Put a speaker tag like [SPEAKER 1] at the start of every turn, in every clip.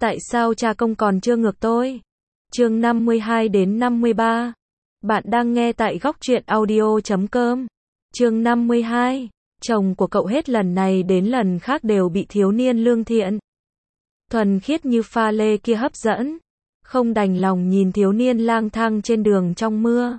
[SPEAKER 1] Tại sao cha công còn chưa ngược tôi? Chương 52 đến 53. Bạn đang nghe tại góc truyện audio.com. Chương 52. Chồng của cậu hết lần này đến lần khác đều bị thiếu niên lương thiện, thuần khiết như pha lê kia hấp dẫn. Không đành lòng nhìn thiếu niên lang thang trên đường trong mưa.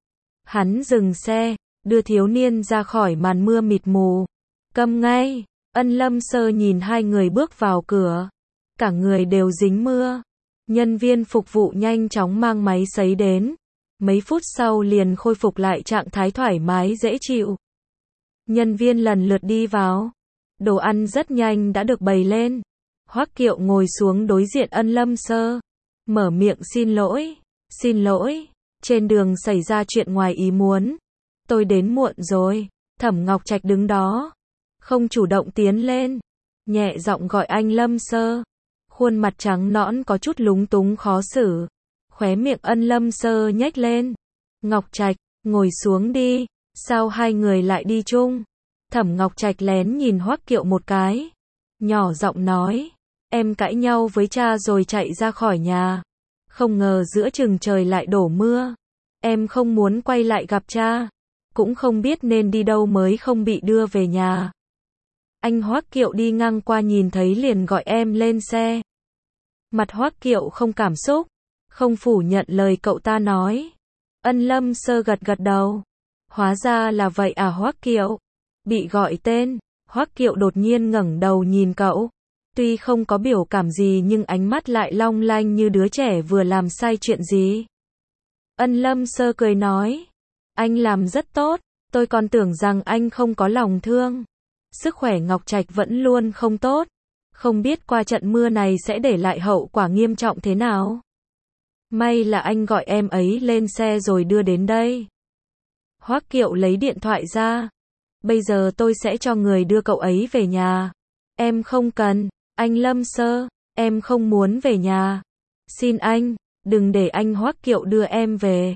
[SPEAKER 1] Hắn dừng xe, đưa thiếu niên ra khỏi màn mưa mịt mù. Câm ngay. Ân Lâm Sơ nhìn hai người bước vào cửa. Cả người đều dính mưa. Nhân viên phục vụ nhanh chóng mang máy sấy đến. Mấy phút sau liền khôi phục lại trạng thái thoải mái dễ chịu. Nhân viên lần lượt đi vào. Đồ ăn rất nhanh đã được bày lên. Hoắc Kiệu ngồi xuống đối diện Ân Lâm Sơ. Mở miệng xin lỗi. Xin lỗi. Trên đường xảy ra chuyện ngoài ý muốn. Tôi đến muộn rồi. Thẩm Ngọc Trạch đứng đó. Không chủ động tiến lên. Nhẹ giọng gọi anh Lâm Sơ. Khuôn mặt trắng nõn có chút lúng túng khó xử. Khóe miệng Ân Lâm Sơ nhếch lên. Ngọc Trạch, ngồi xuống đi. Sao hai người lại đi chung? Thẩm Ngọc Trạch lén nhìn Hoắc Kiệu một cái. Nhỏ giọng nói. Em cãi nhau với cha rồi chạy ra khỏi nhà. Không ngờ giữa chừng trời lại đổ mưa. Em không muốn quay lại gặp cha. Cũng không biết nên đi đâu mới không bị đưa về nhà. Anh Hoắc Kiệu đi ngang qua nhìn thấy liền gọi em lên xe. Mặt Hoắc Kiệu không cảm xúc, không phủ nhận lời cậu ta nói. Ân Lâm Sơ gật gật đầu. Hóa ra là vậy à Hoắc Kiệu. Bị gọi tên, Hoắc Kiệu đột nhiên ngẩng đầu nhìn cậu. Tuy không có biểu cảm gì nhưng ánh mắt lại long lanh như đứa trẻ vừa làm sai chuyện gì. Ân Lâm Sơ cười nói. Anh làm rất tốt, tôi còn tưởng rằng anh không có lòng thương. Sức khỏe Ngọc Trạch vẫn luôn không tốt. Không biết qua trận mưa này sẽ để lại hậu quả nghiêm trọng thế nào. May là anh gọi em ấy lên xe rồi đưa đến đây. Hoắc Kiệu lấy điện thoại ra. Bây giờ tôi sẽ cho người đưa cậu ấy về nhà. Em không cần, anh Lâm Sơ, em không muốn về nhà. Xin anh, đừng để anh Hoắc Kiệu đưa em về.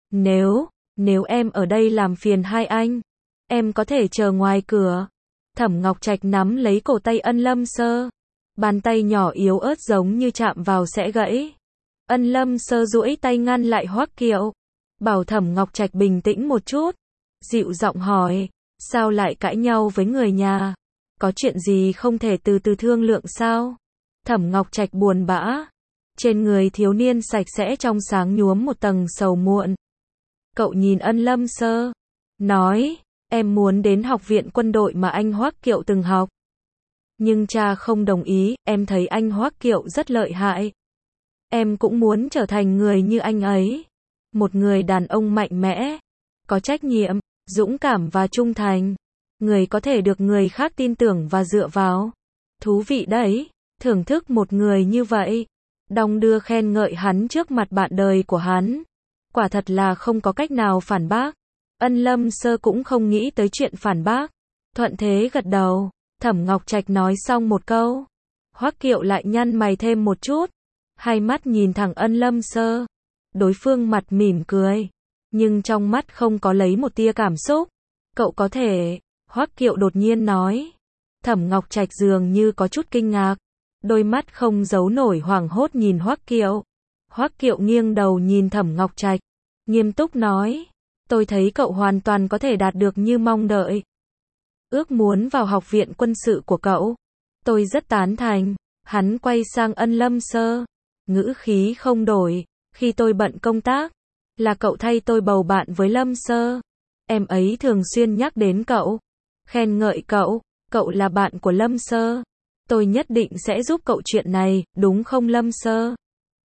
[SPEAKER 1] Nếu em ở đây làm phiền hai anh, em có thể chờ ngoài cửa. Thẩm Ngọc Trạch nắm lấy cổ tay Ân Lâm Sơ. Bàn tay nhỏ yếu ớt giống như chạm vào sẽ gãy. Ân Lâm Sơ duỗi tay ngăn lại Hoắc Kiệu. Bảo Thẩm Ngọc Trạch bình tĩnh một chút. Dịu giọng hỏi. Sao lại cãi nhau với người nhà? Có chuyện gì không thể từ từ thương lượng sao? Thẩm Ngọc Trạch buồn bã. Trên người thiếu niên sạch sẽ trong sáng nhuốm một tầng sầu muộn. Cậu nhìn Ân Lâm Sơ. Nói. Em muốn đến học viện quân đội mà anh Hoắc Kiệu từng học. Nhưng cha không đồng ý, em thấy anh Hoắc Kiệu rất lợi hại. Em cũng muốn trở thành người như anh ấy. Một người đàn ông mạnh mẽ, có trách nhiệm, dũng cảm và trung thành. Người có thể được người khác tin tưởng và dựa vào. Thú vị đấy, thưởng thức một người như vậy. Đong đưa khen ngợi hắn trước mặt bạn đời của hắn. Quả thật là không có cách nào phản bác. Ân Lâm Sơ cũng không nghĩ tới chuyện phản bác. Thuận thế gật đầu. Thẩm Ngọc Trạch nói xong một câu. Hoắc Kiệu lại nhăn mày thêm một chút. Hai mắt nhìn thẳng Ân Lâm Sơ. Đối phương mặt mỉm cười. Nhưng trong mắt không có lấy một tia cảm xúc. Cậu có thể. Hoắc Kiệu đột nhiên nói. Thẩm Ngọc Trạch dường như có chút kinh ngạc. Đôi mắt không giấu nổi hoảng hốt nhìn Hoắc Kiệu. Hoắc Kiệu nghiêng đầu nhìn Thẩm Ngọc Trạch. Nghiêm túc nói. Tôi thấy cậu hoàn toàn có thể đạt được như mong đợi. Ước muốn vào học viện quân sự của cậu. Tôi rất tán thành. Hắn quay sang Ân Lâm Sơ. Ngữ khí không đổi. Khi tôi bận công tác, là cậu thay tôi bầu bạn với Lâm Sơ. Em ấy thường xuyên nhắc đến cậu. Khen ngợi cậu. Cậu là bạn của Lâm Sơ. Tôi nhất định sẽ giúp cậu chuyện này, đúng không Lâm Sơ?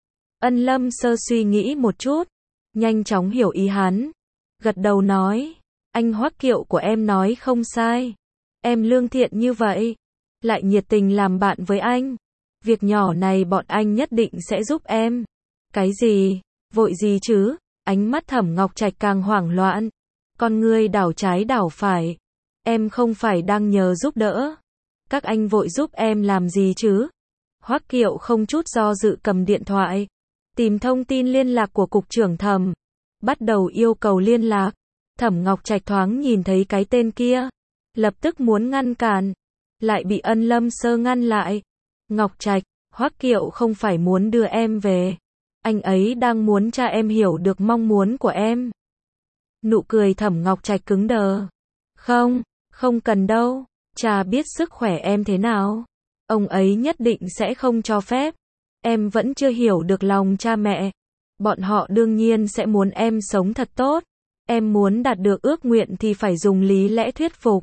[SPEAKER 1] Ân Lâm Sơ suy nghĩ một chút. Nhanh chóng hiểu ý hắn. Gật đầu nói. Anh Hoắc Kiệu của em nói không sai. Em lương thiện như vậy. Lại nhiệt tình làm bạn với anh. Việc nhỏ này bọn anh nhất định sẽ giúp em. Cái gì? Vội gì chứ? Ánh mắt Thẩm Ngọc Trạch càng hoảng loạn. Con ngươi đảo trái đảo phải. Em không phải đang nhờ giúp đỡ. Các anh vội giúp em làm gì chứ? Hoắc Kiệu không chút do dự cầm điện thoại. Tìm thông tin liên lạc của cục trưởng Thẩm. Bắt đầu yêu cầu liên lạc. Thẩm Ngọc Trạch thoáng nhìn thấy cái tên kia. Lập tức muốn ngăn cản. Lại bị Ân Lâm Sơ ngăn lại. Ngọc Trạch, Hoắc Kiệu không phải muốn đưa em về. Anh ấy đang muốn cha em hiểu được mong muốn của em. Nụ cười Thẩm Ngọc Trạch cứng đờ. Không, không cần đâu. Cha biết sức khỏe em thế nào. Ông ấy nhất định sẽ không cho phép. Em vẫn chưa hiểu được lòng cha mẹ. Bọn họ đương nhiên sẽ muốn em sống thật tốt. Em muốn đạt được ước nguyện thì phải dùng lý lẽ thuyết phục.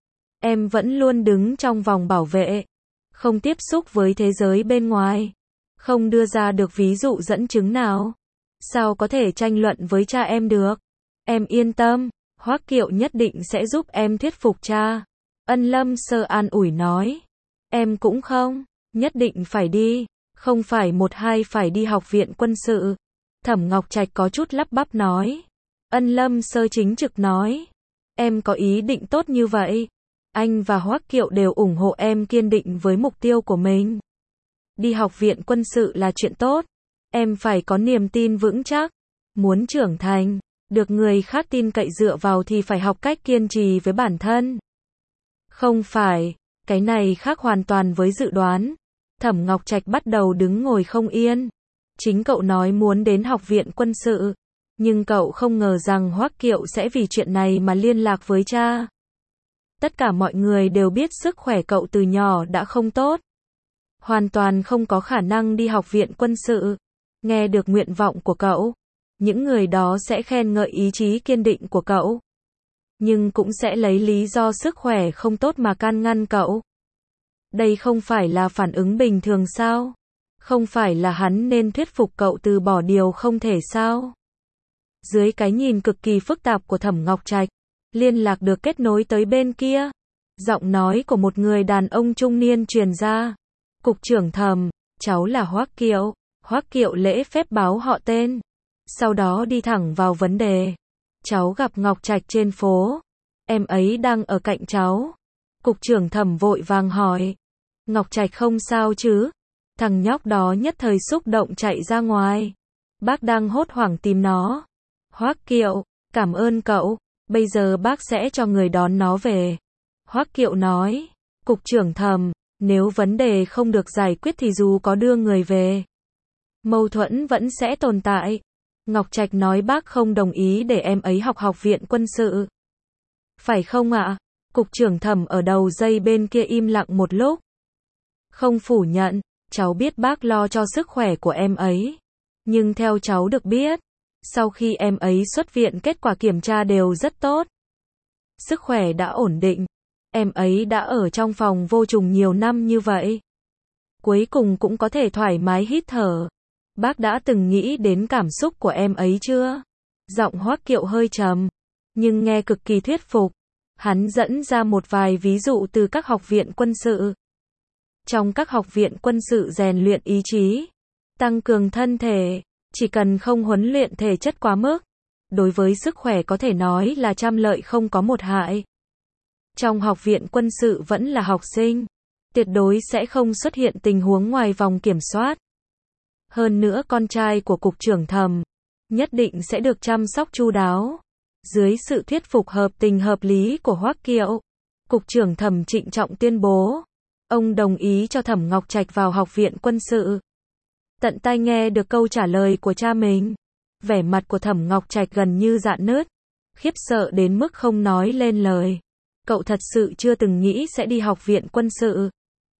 [SPEAKER 1] Em vẫn luôn đứng trong vòng bảo vệ. Không tiếp xúc với thế giới bên ngoài. Không đưa ra được ví dụ dẫn chứng nào. Sao có thể tranh luận với cha em được? Em yên tâm, Hoắc Kiệu nhất định sẽ giúp em thuyết phục cha. Ân Lâm Sơ an ủi nói. Em cũng không, nhất định phải đi. Không phải một hai phải đi học viện quân sự. Thẩm Ngọc Trạch có chút lắp bắp nói. Ân Lâm Sơ chính trực nói. Em có ý định tốt như vậy. Anh và Hoắc Kiệu đều ủng hộ em kiên định với mục tiêu của mình. Đi học viện quân sự là chuyện tốt. Em phải có niềm tin vững chắc. Muốn trưởng thành, được người khác tin cậy dựa vào thì phải học cách kiên trì với bản thân. Không phải, cái này khác hoàn toàn với dự đoán. Thẩm Ngọc Trạch bắt đầu đứng ngồi không yên. Chính cậu nói muốn đến học viện quân sự. Nhưng cậu không ngờ rằng Hoắc Kiệu sẽ vì chuyện này mà liên lạc với cha. Tất cả mọi người đều biết sức khỏe cậu từ nhỏ đã không tốt. Hoàn toàn không có khả năng đi học viện quân sự. Nghe được nguyện vọng của cậu, những người đó sẽ khen ngợi ý chí kiên định của cậu. Nhưng cũng sẽ lấy lý do sức khỏe không tốt mà can ngăn cậu. Đây không phải là phản ứng bình thường sao? Không phải là hắn nên thuyết phục cậu từ bỏ điều không thể sao? Dưới cái nhìn cực kỳ phức tạp của Thẩm Ngọc Trạch, liên lạc được kết nối tới bên kia. Giọng nói của một người đàn ông trung niên truyền ra. Cục trưởng Thẩm, cháu là Hoắc Kiệu. Hoắc Kiệu lễ phép báo họ tên. Sau đó đi thẳng vào vấn đề. Cháu gặp Ngọc Trạch trên phố. Em ấy đang ở cạnh cháu. Cục trưởng Thẩm vội vàng hỏi. Ngọc Trạch không sao chứ? Thằng nhóc đó nhất thời xúc động chạy ra ngoài. Bác đang hốt hoảng tìm nó. Hoắc Kiệu, cảm ơn cậu. Bây giờ bác sẽ cho người đón nó về. Hoắc Kiệu nói. Cục trưởng Thẩm, nếu vấn đề không được giải quyết thì dù có đưa người về, mâu thuẫn vẫn sẽ tồn tại. Ngọc Trạch nói bác không đồng ý để em ấy học học viện quân sự. Phải không ạ? Cục trưởng Thẩm ở đầu dây bên kia im lặng một lúc. Không phủ nhận, cháu biết bác lo cho sức khỏe của em ấy. Nhưng theo cháu được biết, sau khi em ấy xuất viện kết quả kiểm tra đều rất tốt. Sức khỏe đã ổn định. Em ấy đã ở trong phòng vô trùng nhiều năm như vậy. Cuối cùng cũng có thể thoải mái hít thở. Bác đã từng nghĩ đến cảm xúc của em ấy chưa? Giọng Hoắc Kiệu hơi trầm, nhưng nghe cực kỳ thuyết phục. Hắn dẫn ra một vài ví dụ từ các học viện quân sự. Trong các học viện quân sự rèn luyện ý chí, tăng cường thân thể, chỉ cần không huấn luyện thể chất quá mức, đối với sức khỏe có thể nói là trăm lợi không có một hại. Trong học viện quân sự vẫn là học sinh, tuyệt đối sẽ không xuất hiện tình huống ngoài vòng kiểm soát. Hơn nữa con trai của cục trưởng Thẩm nhất định sẽ được chăm sóc chu đáo. Dưới sự thuyết phục hợp tình hợp lý của Hoắc Kiệu, cục trưởng Thẩm trịnh trọng tuyên bố, ông đồng ý cho Thẩm Ngọc Trạch vào học viện quân sự. Tận tai nghe được câu trả lời của cha mình, vẻ mặt của Thẩm Ngọc Trạch gần như rạn nứt, khiếp sợ đến mức không nói lên lời. Cậu thật sự chưa từng nghĩ sẽ đi học viện quân sự.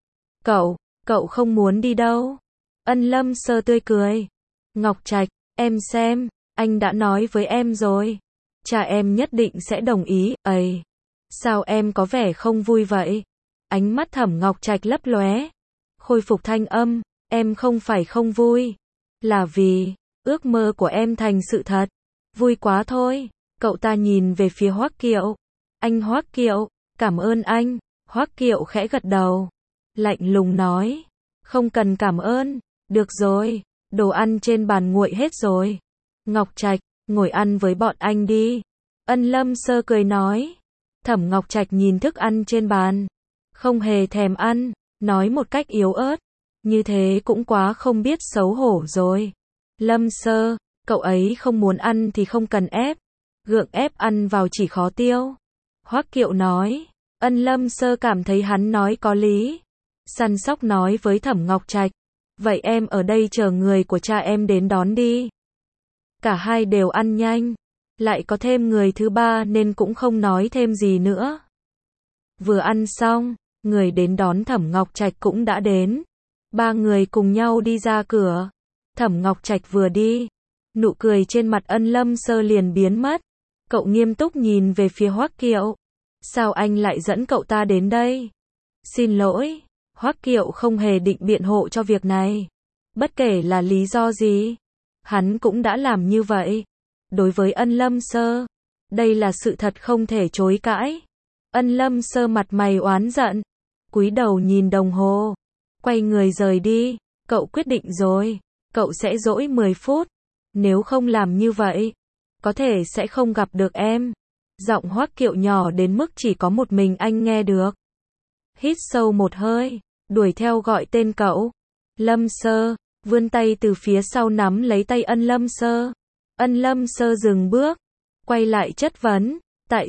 [SPEAKER 1] Cậu không muốn đi đâu? Ân Lâm Sơ tươi cười. Ngọc Trạch, em xem, anh đã nói với em rồi. Cha em nhất định sẽ đồng ý, ấy. Sao em có vẻ không vui vậy? Ánh mắt Thẩm Ngọc Trạch lấp lóe. Khôi phục thanh âm, em không phải không vui. Là vì, ước mơ của em thành sự thật. Vui quá thôi. Cậu ta nhìn về phía Hoắc Kiệu. Anh Hoắc Kiệu, cảm ơn anh. Hoắc Kiệu khẽ gật đầu. Lạnh lùng nói. Không cần cảm ơn. Được rồi, đồ ăn trên bàn nguội hết rồi. Ngọc Trạch, ngồi ăn với bọn anh đi. Ân Lâm Sơ cười nói. Thẩm Ngọc Trạch nhìn thức ăn trên bàn. Không hề thèm ăn, nói một cách yếu ớt. Như thế cũng quá không biết xấu hổ rồi. Lâm Sơ, cậu ấy không muốn ăn thì không cần ép. Gượng ép ăn vào chỉ khó tiêu. Hoắc Kiệu nói. Ân Lâm Sơ cảm thấy hắn nói có lý. Săn sóc nói với Thẩm Ngọc Trạch. Vậy em ở đây chờ người của cha em đến đón đi. Cả hai đều ăn nhanh, lại có thêm người thứ ba nên cũng không nói thêm gì nữa. Vừa ăn xong, người đến đón Thẩm Ngọc Trạch cũng đã đến. Ba người cùng nhau đi ra cửa. Thẩm Ngọc Trạch vừa đi, nụ cười trên mặt Ân Lâm Sơ liền biến mất. Cậu nghiêm túc nhìn về phía Hoắc Kiệu. Sao anh lại dẫn cậu ta đến đây? Xin lỗi, Hoắc Kiệu không hề định biện hộ cho việc này. Bất kể là lý do gì, hắn cũng đã làm như vậy. Đối với Ân Lâm Sơ, đây là sự thật không thể chối cãi. Ân Lâm Sơ mặt mày oán giận, cúi đầu nhìn đồng hồ, quay người rời đi. Cậu quyết định rồi, cậu sẽ dỗi 10 phút. Nếu không làm như vậy, có thể sẽ không gặp được em. Giọng Hoắc Kiệu nhỏ đến mức chỉ có một mình anh nghe được. Hít sâu một hơi, đuổi theo gọi tên cậu. Lâm Sơ, vươn tay từ phía sau nắm lấy tay Ân Lâm Sơ. Ân Lâm Sơ dừng bước, quay lại chất vấn.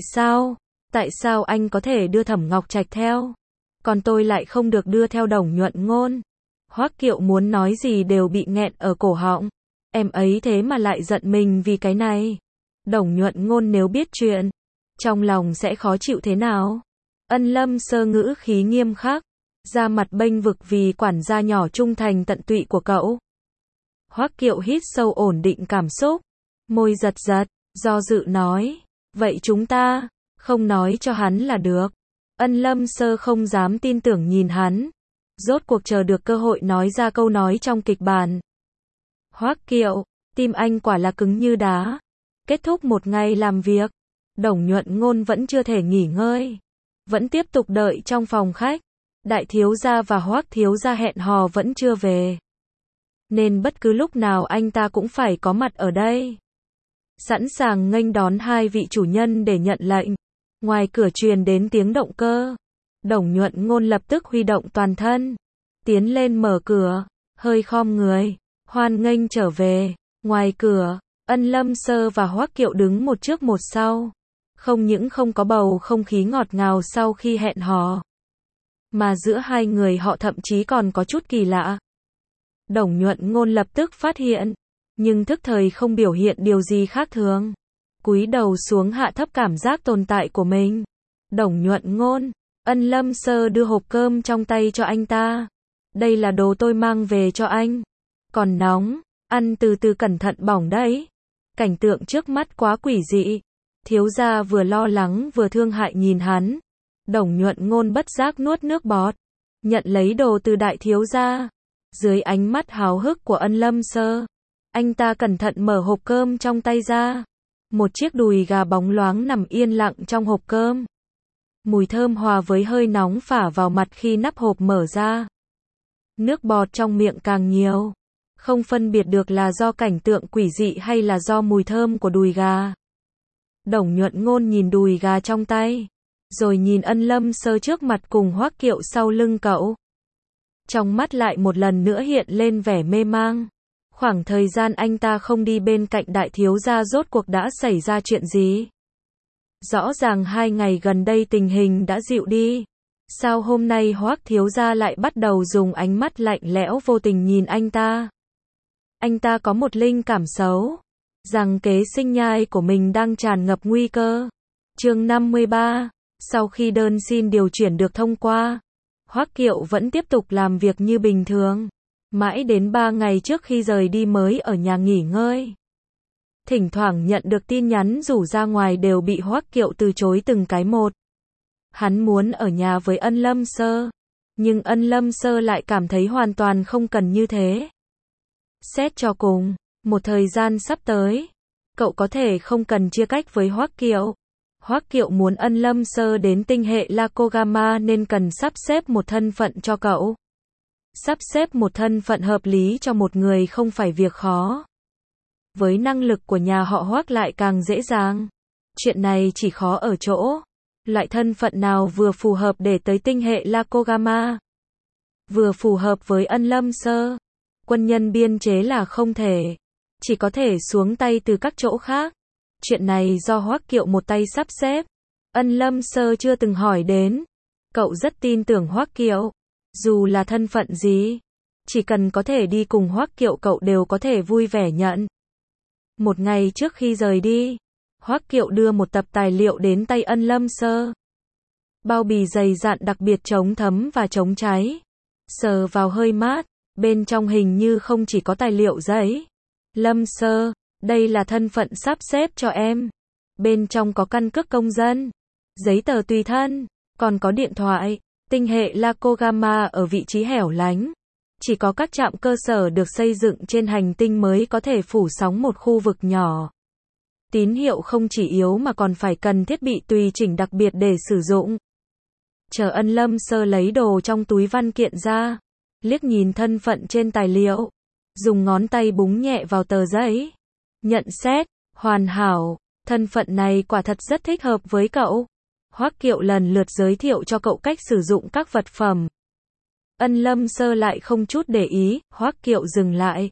[SPEAKER 1] Tại sao anh có thể đưa Thẩm Ngọc Trạch theo? Còn tôi lại không được đưa theo Đồng Nhuận Ngôn. Hoắc Kiệu muốn nói gì đều bị nghẹn ở cổ họng. Em ấy thế mà lại giận mình vì cái này. Đồng Nhuận Ngôn nếu biết chuyện, trong lòng sẽ khó chịu thế nào? Ân Lâm Sơ ngữ khí nghiêm khắc, ra mặt bênh vực vì quản gia nhỏ trung thành tận tụy của cậu. Hoắc Kiệu hít sâu ổn định cảm xúc, môi giật giật, do dự nói, vậy chúng ta không nói cho hắn là được. Ân Lâm Sơ không dám tin tưởng nhìn hắn, rốt cuộc chờ được cơ hội nói ra câu nói trong kịch bản. Hoắc Kiệu, tim anh quả là cứng như đá. Kết thúc một ngày làm việc, Đồng Nhuận Ngôn vẫn chưa thể nghỉ ngơi, vẫn tiếp tục đợi trong phòng khách. Đại thiếu gia và Hoắc thiếu gia hẹn hò vẫn chưa về, nên bất cứ lúc nào anh ta cũng phải có mặt ở đây, sẵn sàng nghênh đón hai vị chủ nhân để nhận lệnh. Ngoài cửa truyền đến tiếng động cơ. Đồng Nhuận Ngôn lập tức huy động toàn thân, tiến lên mở cửa, hơi khom người, hoan nghênh trở về. Ngoài cửa, Ân Lâm Sơ và Hoắc Kiệu đứng một trước một sau. Không những không có bầu không khí ngọt ngào sau khi hẹn hò, mà giữa hai người họ thậm chí còn có chút kỳ lạ. Đồng Nhuận Ngôn lập tức phát hiện, nhưng thức thời không biểu hiện điều gì khác thường. Cúi đầu xuống hạ thấp cảm giác tồn tại của mình. Đồng Nhuận Ngôn, Ân Lâm Sơ đưa hộp cơm trong tay cho anh ta. Đây là đồ tôi mang về cho anh. Còn nóng, ăn từ từ cẩn thận bỏng đấy. Cảnh tượng trước mắt quá quỷ dị. Thiếu gia vừa lo lắng vừa thương hại nhìn hắn. Đồng Nhuận Ngôn bất giác nuốt nước bọt, nhận lấy đồ từ đại thiếu gia. Dưới ánh mắt háo hức của Ân Lâm Sơ, anh ta cẩn thận mở hộp cơm trong tay ra. Một chiếc đùi gà bóng loáng nằm yên lặng trong hộp cơm. Mùi thơm hòa với hơi nóng phả vào mặt khi nắp hộp mở ra. Nước bọt trong miệng càng nhiều, không phân biệt được là do cảnh tượng quỷ dị hay là do mùi thơm của đùi gà. Đồng Nhuận Ngôn nhìn đùi gà trong tay, rồi nhìn Ân Lâm Sơ trước mặt cùng Hoắc Kiệu sau lưng cậu. Trong mắt lại một lần nữa hiện lên vẻ mê mang. Khoảng thời gian anh ta không đi bên cạnh đại thiếu gia rốt cuộc đã xảy ra chuyện gì? Rõ ràng 2 ngày gần đây tình hình đã dịu đi. Sao hôm nay Hoắc thiếu gia lại bắt đầu dùng ánh mắt lạnh lẽo vô tình nhìn anh ta? Anh ta có một linh cảm xấu, rằng kế sinh nhai của mình đang tràn ngập nguy cơ. Chương 53, sau khi đơn xin điều chuyển được thông qua, Hoắc Kiệu vẫn tiếp tục làm việc như bình thường. Mãi đến 3 ngày trước khi rời đi mới ở nhà nghỉ ngơi. Thỉnh thoảng nhận được tin nhắn rủ ra ngoài đều bị Hoắc Kiệu từ chối từng cái một. Hắn muốn ở nhà với Ân Lâm Sơ, nhưng Ân Lâm Sơ lại cảm thấy hoàn toàn không cần như thế. Xét cho cùng, một thời gian sắp tới, cậu có thể không cần chia cách với Hoắc Kiệu. Hoắc Kiệu muốn Ân Lâm Sơ đến tinh hệ Lakogama nên cần sắp xếp một thân phận cho cậu. Sắp xếp một thân phận hợp lý cho một người không phải việc khó. Với năng lực của nhà họ Hoắc lại càng dễ dàng. Chuyện này chỉ khó ở chỗ, loại thân phận nào vừa phù hợp để tới tinh hệ Lakogama, vừa phù hợp với Ân Lâm Sơ. Quân nhân biên chế là không thể, chỉ có thể xuống tay từ các chỗ khác. Chuyện này do Hoắc Kiệu một tay sắp xếp. Ân Lâm Sơ chưa từng hỏi đến. Cậu rất tin tưởng Hoắc Kiệu, dù là thân phận gì, Chỉ cần có thể đi cùng Hoắc Kiệu cậu đều có thể vui vẻ nhận. Một ngày trước khi rời đi, Hoắc Kiệu đưa một tập tài liệu đến tay Ân Lâm Sơ. Bao bì dày dặn đặc biệt chống thấm và chống cháy. Sờ vào hơi mát, bên trong hình như không chỉ có tài liệu giấy. Lâm Sơ, đây là thân phận sắp xếp cho em. Bên trong có căn cước công dân, giấy tờ tùy thân, còn có điện thoại. Tinh hệ Lacogama ở vị trí hẻo lánh. Chỉ có các trạm cơ sở được xây dựng trên hành tinh mới có thể phủ sóng một khu vực nhỏ. Tín hiệu không chỉ yếu mà còn phải cần thiết bị tùy chỉnh đặc biệt để sử dụng. Chờ Ân Lâm Sơ lấy đồ trong túi văn kiện ra, liếc nhìn thân phận trên tài liệu, dùng ngón tay búng nhẹ vào tờ giấy. Nhận xét, hoàn hảo, thân phận này quả thật rất thích hợp với cậu. Hoắc Kiệu lần lượt giới thiệu cho cậu cách sử dụng các vật phẩm. Ân Lâm Sơ lại không chút để ý, Hoắc Kiệu dừng lại.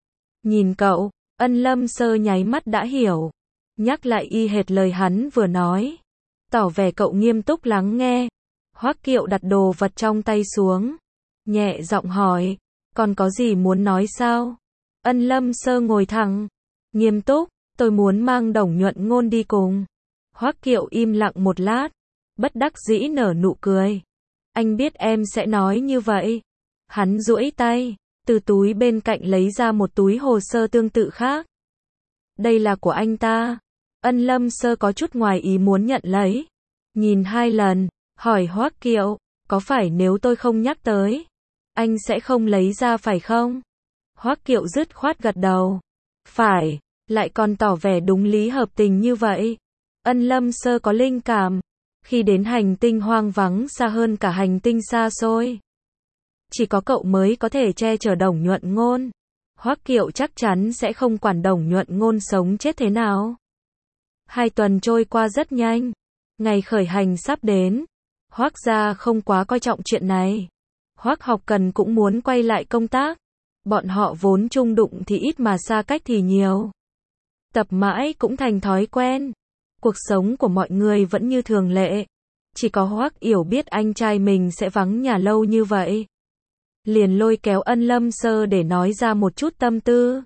[SPEAKER 1] Nhìn cậu, Ân Lâm Sơ nháy mắt đã hiểu. Nhắc lại y hệt lời hắn vừa nói. Tỏ vẻ cậu nghiêm túc lắng nghe. Hoắc Kiệu đặt đồ vật trong tay xuống. Nhẹ giọng hỏi, còn có gì muốn nói sao? Ân Lâm Sơ ngồi thẳng. Nghiêm túc, tôi muốn mang Đồng Nhuận Ngôn đi cùng. Hoắc Kiệu im lặng một lát. Bất đắc dĩ nở nụ cười. Anh biết em sẽ nói như vậy. Hắn duỗi tay, từ túi bên cạnh lấy ra một túi hồ sơ tương tự khác. Đây là của anh ta. Ân Lâm Sơ có chút ngoài ý muốn nhận lấy. Nhìn 2 lần, hỏi Hoắc Kiệu, có phải nếu tôi không nhắc tới, anh sẽ không lấy ra phải không? Hoắc Kiệu dứt khoát gật đầu. Phải, lại còn tỏ vẻ đúng lý hợp tình như vậy. Ân Lâm Sơ có linh cảm. Khi đến hành tinh hoang vắng xa hơn cả hành tinh xa xôi, chỉ có cậu mới có thể che chở Đồng Nhuận Ngôn. Hoắc Kiệu chắc chắn sẽ không quản Đồng Nhuận Ngôn sống chết thế nào. 2 tuần trôi qua rất nhanh. Ngày khởi hành sắp đến. Hoắc gia không quá coi trọng chuyện này. Hoắc Học Cần cũng muốn quay lại công tác. Bọn họ vốn chung đụng thì ít mà xa cách thì nhiều. Tập mãi cũng thành thói quen. Cuộc sống của mọi người vẫn như thường lệ. Chỉ có Hoắc Yểu biết anh trai mình sẽ vắng nhà lâu như vậy. Liền lôi kéo Ân Lâm Sơ để nói ra một chút tâm tư.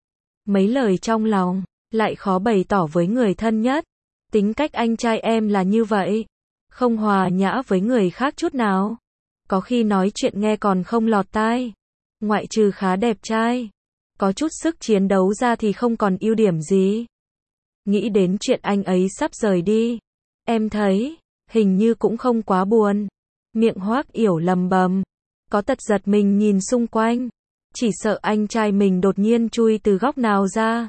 [SPEAKER 1] Mấy lời trong lòng, lại khó bày tỏ với người thân nhất. Tính cách anh trai em là như vậy. Không hòa nhã với người khác chút nào. Có khi nói chuyện nghe còn không lọt tai. Ngoại trừ khá đẹp trai. Có chút sức chiến đấu ra thì không còn ưu điểm gì. Nghĩ đến chuyện anh ấy sắp rời đi. Em thấy, hình như cũng không quá buồn. Miệng Hoắc Yểu lầm bầm. Có tật giật mình nhìn xung quanh. Chỉ sợ anh trai mình đột nhiên chui từ góc nào ra.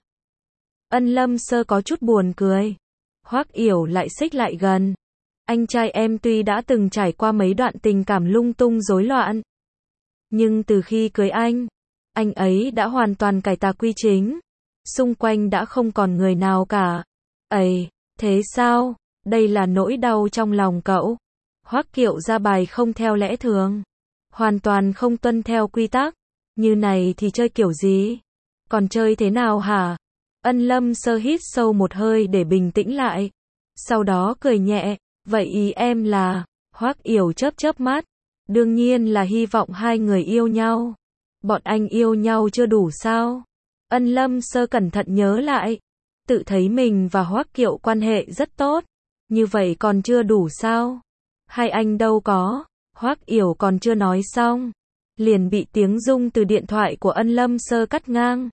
[SPEAKER 1] Ân Lâm Sơ có chút buồn cười. Hoắc Yểu lại xích lại gần. Anh trai em tuy đã từng trải qua mấy đoạn tình cảm lung tung rối loạn. Nhưng từ khi cưới anh ấy đã hoàn toàn cải tà quy chính. Xung quanh đã không còn người nào cả. Ấy, thế sao? Đây là nỗi đau trong lòng cậu. Hoắc Kiệu ra bài không theo lẽ thường. Hoàn toàn không tuân theo quy tắc. Như này thì chơi kiểu gì? Còn chơi thế nào hả? Ân Lâm Sơ hít sâu một hơi để bình tĩnh lại. Sau đó cười nhẹ. Vậy ý em là... Hoắc Yểu chớp chớp mắt. Đương nhiên là hy vọng hai người yêu nhau. Bọn anh yêu nhau chưa đủ sao? Ân Lâm Sơ cẩn thận nhớ lại. Tự thấy mình và Hoắc Kiệu quan hệ rất tốt. Như vậy còn chưa đủ sao? Hai anh đâu có. Hoắc Yểu còn chưa nói xong. Liền bị tiếng rung từ điện thoại của Ân Lâm Sơ cắt ngang.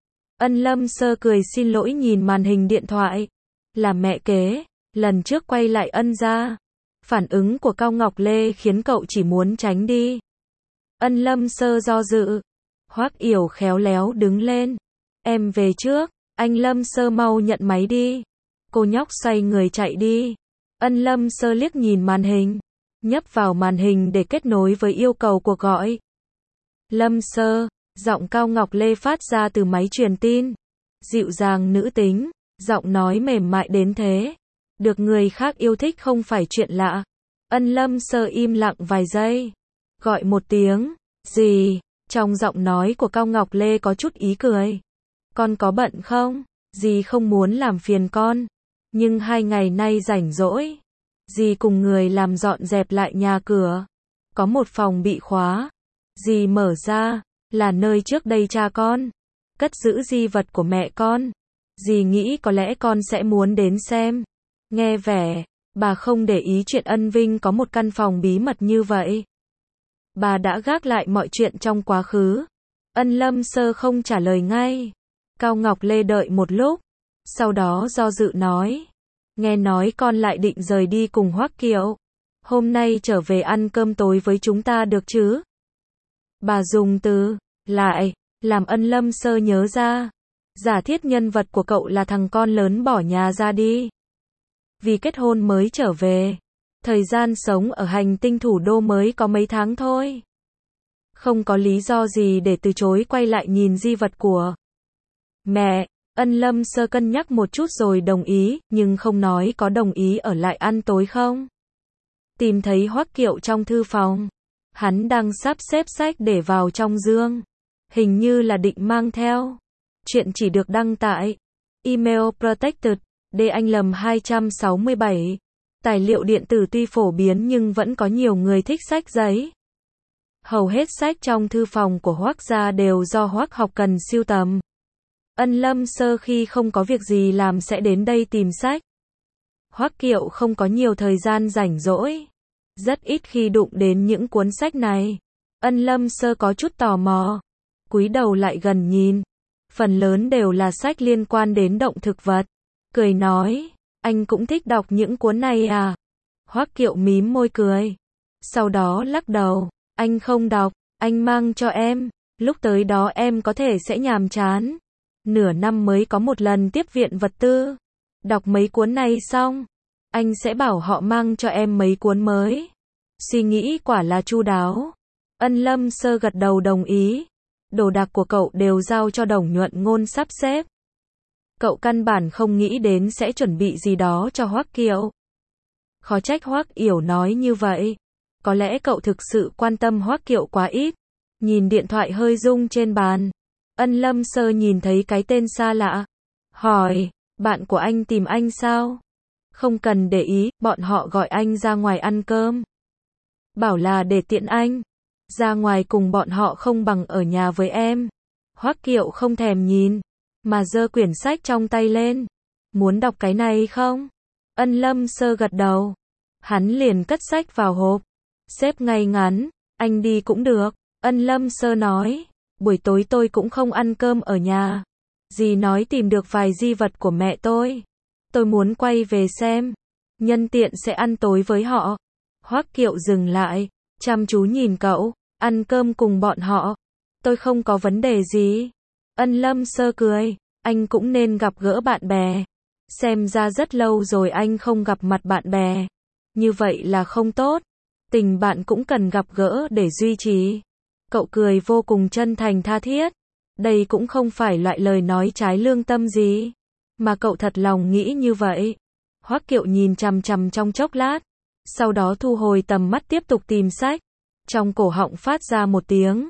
[SPEAKER 1] Ân Lâm Sơ cười xin lỗi nhìn màn hình điện thoại. Là mẹ kế. Lần trước quay lại Ân gia. Phản ứng của Cao Ngọc Lê khiến cậu chỉ muốn tránh đi. Ân Lâm Sơ do dự. Hoắc Yểu khéo léo đứng lên. Em về trước. Anh Lâm Sơ mau nhận máy đi. Cô nhóc xoay người chạy đi. Ân Lâm Sơ liếc nhìn màn hình. Nhấp vào màn hình để kết nối với yêu cầu cuộc gọi. Lâm Sơ. Giọng Cao Ngọc Lê phát ra từ máy truyền tin. Dịu dàng nữ tính. Giọng nói mềm mại đến thế. Được người khác yêu thích không phải chuyện lạ. Ân Lâm Sơ im lặng vài giây. Gọi một tiếng. Gì? Trong giọng nói của Cao Ngọc Lê có chút ý cười. Con có bận không? Dì không muốn làm phiền con. Nhưng 2 ngày nay rảnh rỗi. Dì cùng người làm dọn dẹp lại nhà cửa. Có một phòng bị khóa. Dì mở ra. là nơi trước đây cha con cất giữ di vật của mẹ con. Dì nghĩ có lẽ con sẽ muốn đến xem. Nghe vẻ, bà không để ý chuyện Ân Vinh có một căn phòng bí mật như vậy. Bà đã gác lại mọi chuyện trong quá khứ. Ân Lâm Sơ không trả lời ngay. Cao Ngọc Lê đợi một lúc, sau đó do dự nói. Nghe nói con lại định rời đi cùng Hoắc Kiệu. Hôm nay trở về ăn cơm tối với chúng ta được chứ? Bà dùng từ lại làm Ân Lâm Sơ nhớ ra. Giả thiết nhân vật của cậu là thằng con lớn bỏ nhà ra đi. Vì kết hôn mới trở về. Thời gian sống ở hành tinh thủ đô mới có mấy tháng thôi. Không có lý do gì để từ chối quay lại nhìn di vật của mẹ. Ân Lâm Sơ cân nhắc một chút rồi đồng ý, nhưng không nói có đồng ý ở lại ăn tối không. Tìm thấy Hoắc Kiệu trong thư phòng. Hắn đang sắp xếp sách để vào trong dương. Hình như là định mang theo. Chuyện chỉ được đăng tại Email Protected, để anh lầm 267. Tài liệu điện tử tuy phổ biến nhưng vẫn có nhiều người thích sách giấy. Hầu hết sách trong thư phòng của Hoắc gia đều do Hoắc Học cần sưu tầm. Ân Lâm Sơ khi không có việc gì làm sẽ đến đây tìm sách. Hoắc Kiệu không có nhiều thời gian rảnh rỗi. Rất ít khi đụng đến những cuốn sách này. Ân Lâm Sơ có chút tò mò. Cúi đầu lại gần nhìn. Phần lớn đều là sách liên quan đến động thực vật. Cười nói, anh cũng thích đọc những cuốn này à? Hoắc Kiệu mím môi cười. Sau đó lắc đầu, anh không đọc, anh mang cho em. Lúc tới đó em có thể sẽ nhàm chán. Nửa năm mới có một lần tiếp viện vật tư. Đọc mấy cuốn này xong, anh sẽ bảo họ mang cho em mấy cuốn mới. Suy nghĩ quả là chu đáo. Ân Lâm Sơ gật đầu đồng ý. Đồ đạc của cậu đều giao cho Đồng Nhuận Ngôn sắp xếp. Cậu căn bản không nghĩ đến sẽ chuẩn bị gì đó cho Hoắc Kiệu. Khó trách Hoắc Yểu nói như vậy. Có lẽ cậu thực sự quan tâm Hoắc Kiệu quá ít. Nhìn điện thoại hơi rung trên bàn. Ân Lâm Sơ nhìn thấy cái tên xa lạ. Hỏi, bạn của anh tìm anh sao? Không cần để ý, bọn họ gọi anh ra ngoài ăn cơm. Bảo là để tiện anh. Ra ngoài cùng bọn họ không bằng ở nhà với em. Hoắc Kiệu không thèm nhìn, mà giơ quyển sách trong tay lên. Muốn đọc cái này không? Ân Lâm Sơ gật đầu. Hắn liền cất sách vào hộp. Xếp ngay ngắn, anh đi cũng được. Ân Lâm Sơ nói, buổi tối tôi cũng không ăn cơm ở nhà. Dì nói tìm được vài di vật của mẹ tôi. Tôi muốn quay về xem. Nhân tiện sẽ ăn tối với họ. Hoắc Kiệu dừng lại, chăm chú nhìn cậu. Ăn cơm cùng bọn họ. Tôi không có vấn đề gì. Ân Lâm Sơ cười. Anh cũng nên gặp gỡ bạn bè. Xem ra rất lâu rồi anh không gặp mặt bạn bè. Như vậy là không tốt. Tình bạn cũng cần gặp gỡ để duy trì. Cậu cười vô cùng chân thành tha thiết. Đây cũng không phải loại lời nói trái lương tâm gì. Mà cậu thật lòng nghĩ như vậy. Hoắc Kiệu nhìn chằm chằm trong chốc lát. Sau đó thu hồi tầm mắt tiếp tục tìm sách. Trong cổ họng phát ra một tiếng.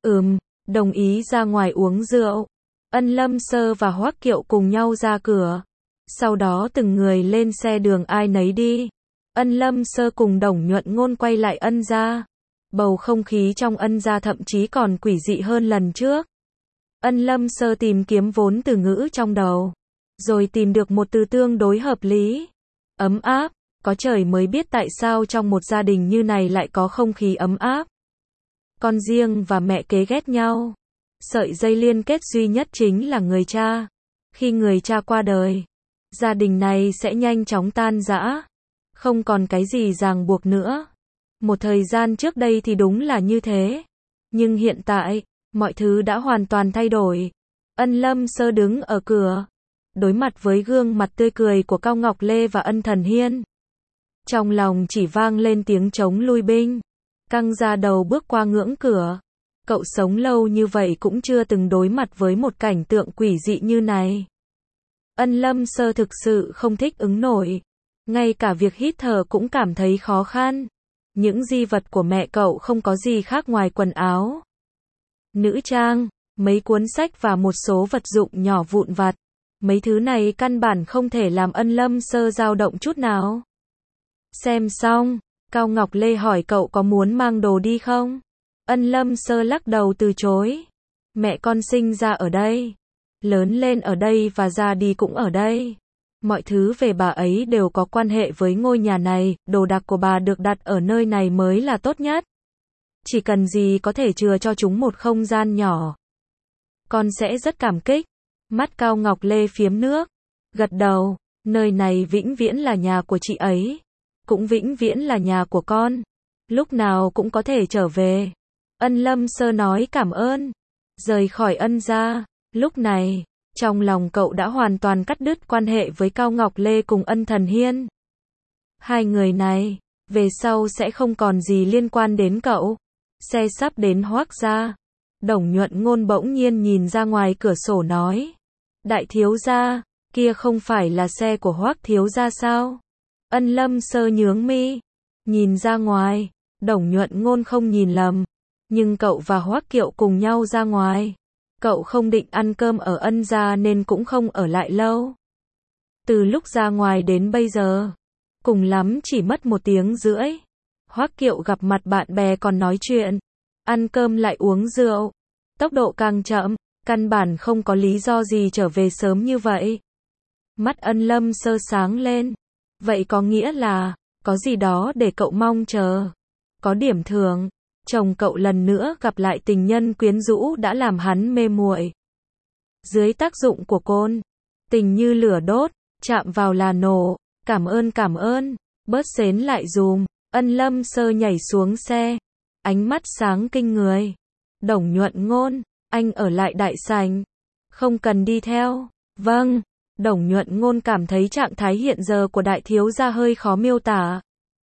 [SPEAKER 1] Đồng ý ra ngoài uống rượu. Ân Lâm Sơ và Hoắc Kiệu cùng nhau ra cửa. Sau đó từng người lên xe đường ai nấy đi. Ân Lâm Sơ cùng Đồng Nhuận Ngôn quay lại Ân gia. Bầu không khí trong Ân gia thậm chí còn quỷ dị hơn lần trước. Ân Lâm Sơ tìm kiếm vốn từ ngữ trong đầu. Rồi tìm được một từ tương đối hợp lý. Ấm áp. Có trời mới biết tại sao trong một gia đình như này lại có không khí ấm áp. Con riêng và mẹ kế ghét nhau. Sợi dây liên kết duy nhất chính là người cha. Khi người cha qua đời, gia đình này sẽ nhanh chóng tan rã. Không còn cái gì ràng buộc nữa. Một thời gian trước đây thì đúng là như thế. Nhưng hiện tại, mọi thứ đã hoàn toàn thay đổi. Ân Lâm Sơ đứng ở cửa. Đối mặt với gương mặt tươi cười của Cao Ngọc Lê và Ân Thần Hiên. Trong lòng chỉ vang lên tiếng trống lui binh. Căng ra đầu bước qua ngưỡng cửa. Cậu sống lâu như vậy cũng chưa từng đối mặt với một cảnh tượng quỷ dị như này. Ân Lâm Sơ thực sự không thích ứng nổi. Ngay cả việc hít thở cũng cảm thấy khó khăn. Những di vật của mẹ cậu không có gì khác ngoài quần áo, nữ trang, mấy cuốn sách và một số vật dụng nhỏ vụn vặt. Mấy thứ này căn bản không thể làm Ân Lâm Sơ dao động chút nào. Xem xong, Cao Ngọc Lê hỏi cậu có muốn mang đồ đi không? Ân Lâm Sơ lắc đầu từ chối. Mẹ con sinh ra ở đây, lớn lên ở đây và ra đi cũng ở đây. Mọi thứ về bà ấy đều có quan hệ với ngôi nhà này, đồ đạc của bà được đặt ở nơi này mới là tốt nhất. Chỉ cần gì có thể chừa cho chúng một không gian nhỏ. Con sẽ rất cảm kích. Mắt Cao Ngọc Lê phiếm nước, gật đầu, nơi này vĩnh viễn là nhà của chị ấy, cũng vĩnh viễn là nhà của con, lúc nào cũng có thể trở về. Ân Lâm Sơ nói cảm ơn, rời khỏi Ân gia. Lúc này, trong lòng cậu đã hoàn toàn cắt đứt quan hệ với Cao Ngọc Lê cùng Ân Thần Hiên. Hai người này, về sau sẽ không còn gì liên quan đến cậu. Xe sắp đến Hoác gia. Đồng Nhuận Ngôn bỗng nhiên nhìn ra ngoài cửa sổ nói. Đại thiếu gia, kia không phải là xe của Hoác thiếu gia sao? Ân Lâm Sơ nhướng mi, nhìn ra ngoài, Đồng Nhuận Ngôn không nhìn lầm. Nhưng cậu và Hoác Kiệu cùng nhau ra ngoài. Cậu không định ăn cơm ở Ân gia nên cũng không ở lại lâu. Từ lúc ra ngoài đến bây giờ, cùng lắm chỉ mất 1 tiếng rưỡi. Hoác Kiệu gặp mặt bạn bè còn nói chuyện, ăn cơm lại uống rượu. Tốc độ càng chậm, căn bản không có lý do gì trở về sớm như vậy. Mắt Ân Lâm Sơ sáng lên. Vậy có nghĩa là, có gì đó để cậu mong chờ. Có điểm thưởng. Chồng cậu lần nữa gặp lại tình nhân quyến rũ đã làm hắn mê muội. Dưới tác dụng của côn, tình như lửa đốt, chạm vào là nổ. Cảm ơn, bớt xến lại dùm. Ân Lâm Sơ nhảy xuống xe, ánh mắt sáng kinh người. Đồng Nhuận Ngôn, anh ở lại đại sảnh, không cần đi theo. Vâng. Đồng Nhuận Ngôn cảm thấy trạng thái hiện giờ của đại thiếu gia hơi khó miêu tả.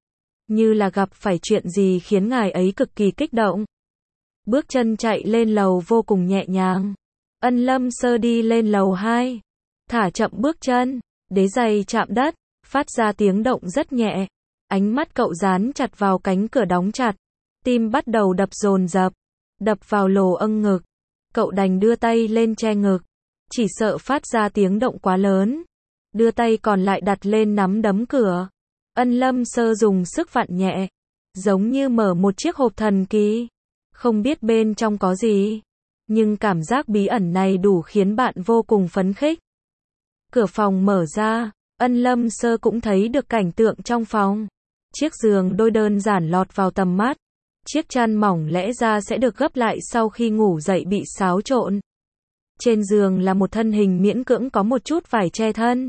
[SPEAKER 1] Như là gặp phải chuyện gì khiến ngài ấy cực kỳ kích động. Bước chân chạy lên lầu vô cùng nhẹ nhàng. Ân Lâm Sơ đi lên lầu 2, thả chậm bước chân, đế giày chạm đất, phát ra tiếng động rất nhẹ. Ánh mắt cậu dán chặt vào cánh cửa đóng chặt, tim bắt đầu đập dồn dập, đập vào lồ âng ngực. Cậu đành đưa tay lên che ngực, chỉ sợ phát ra tiếng động quá lớn. Đưa tay còn lại đặt lên nắm đấm cửa. Ân Lâm Sơ dùng sức vặn nhẹ, giống như mở một chiếc hộp thần kỳ. Không biết bên trong có gì, nhưng cảm giác bí ẩn này đủ khiến bạn vô cùng phấn khích. Cửa phòng mở ra, Ân Lâm Sơ cũng thấy được cảnh tượng trong phòng. Chiếc giường đôi đơn giản lọt vào tầm mắt. Chiếc chăn mỏng lẽ ra sẽ được gấp lại sau khi ngủ dậy bị xáo trộn. Trên giường là một thân hình miễn cưỡng có một chút vải che thân.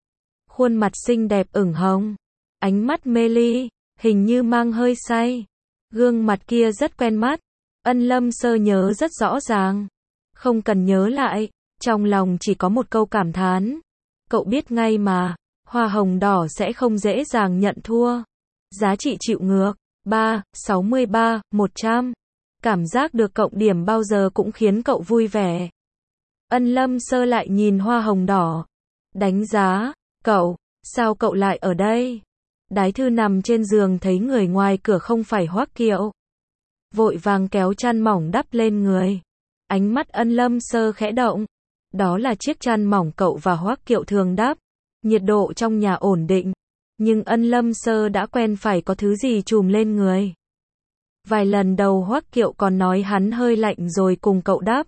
[SPEAKER 1] Khuôn mặt xinh đẹp ửng hồng, ánh mắt mê ly, hình như mang hơi say. Gương mặt kia rất quen mắt. Ân Lâm Sơ nhớ rất rõ ràng. Không cần nhớ lại, trong lòng chỉ có một câu cảm thán. Cậu biết ngay mà, hoa hồng đỏ sẽ không dễ dàng nhận thua. Giá trị chịu ngược, 3, 63, 100. Cảm giác được cộng điểm bao giờ cũng khiến cậu vui vẻ. Ân Lâm Sơ lại nhìn hoa hồng đỏ. Đánh giá, cậu, sao cậu lại ở đây? Đái Thư nằm trên giường thấy người ngoài cửa không phải Hoác Kiệu. Vội vàng kéo chăn mỏng đắp lên người. Ánh mắt Ân Lâm Sơ khẽ động. Đó là chiếc chăn mỏng cậu và Hoác Kiệu thường đắp. Nhiệt độ trong nhà ổn định. Nhưng Ân Lâm Sơ đã quen phải có thứ gì trùm lên người. Vài lần đầu Hoác Kiệu còn nói hắn hơi lạnh rồi cùng cậu đắp.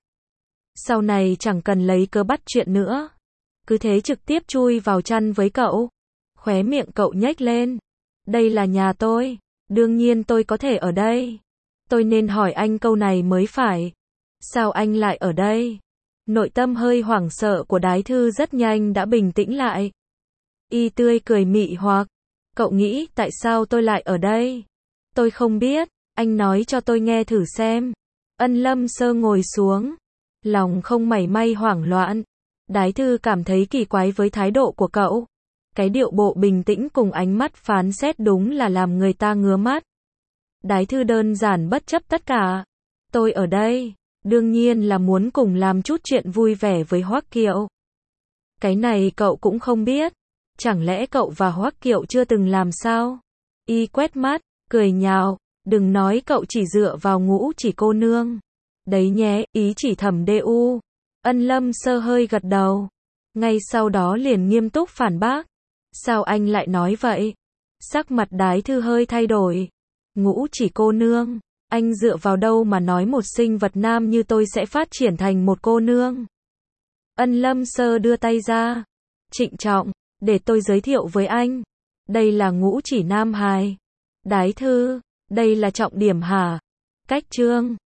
[SPEAKER 1] Sau này chẳng cần lấy cớ bắt chuyện nữa. Cứ thế trực tiếp chui vào chăn với cậu. Khóe miệng cậu nhếch lên. Đây là nhà tôi. Đương nhiên tôi có thể ở đây. Tôi nên hỏi anh câu này mới phải. Sao anh lại ở đây? Nội tâm hơi hoảng sợ của Đái Thư rất nhanh đã bình tĩnh lại. Y tươi cười mị hoặc. Cậu nghĩ tại sao tôi lại ở đây? Tôi không biết. Anh nói cho tôi nghe thử xem. Ân Lâm Sơ ngồi xuống. Lòng không mảy may hoảng loạn. Đái Thư cảm thấy kỳ quái với thái độ của cậu. Cái điệu bộ bình tĩnh cùng ánh mắt phán xét đúng là làm người ta ngứa mắt. Đái Thư đơn giản bất chấp tất cả. Tôi ở đây, đương nhiên là muốn cùng làm chút chuyện vui vẻ với Hoác Kiệu. Cái này cậu cũng không biết. Chẳng lẽ cậu và Hoác Kiệu chưa từng làm sao? Y quét mắt, cười nhạo. Đừng nói cậu chỉ dựa vào Ngũ Chỉ cô nương. Đấy nhé, ý chỉ Thẩm DU. Ân Lâm Sơ hơi gật đầu. Ngay sau đó liền nghiêm túc phản bác. Sao anh lại nói vậy? Sắc mặt Đái Thư hơi thay đổi. Ngũ Chỉ cô nương, Anh dựa vào đâu mà nói một sinh vật nam như tôi sẽ phát triển thành một cô nương? Ân Lâm Sơ đưa tay ra. Trịnh trọng, để tôi giới thiệu với anh. Đây là Ngũ Chỉ Nam Hài. Đái thư, đây là trọng điểm hả? Cách chương.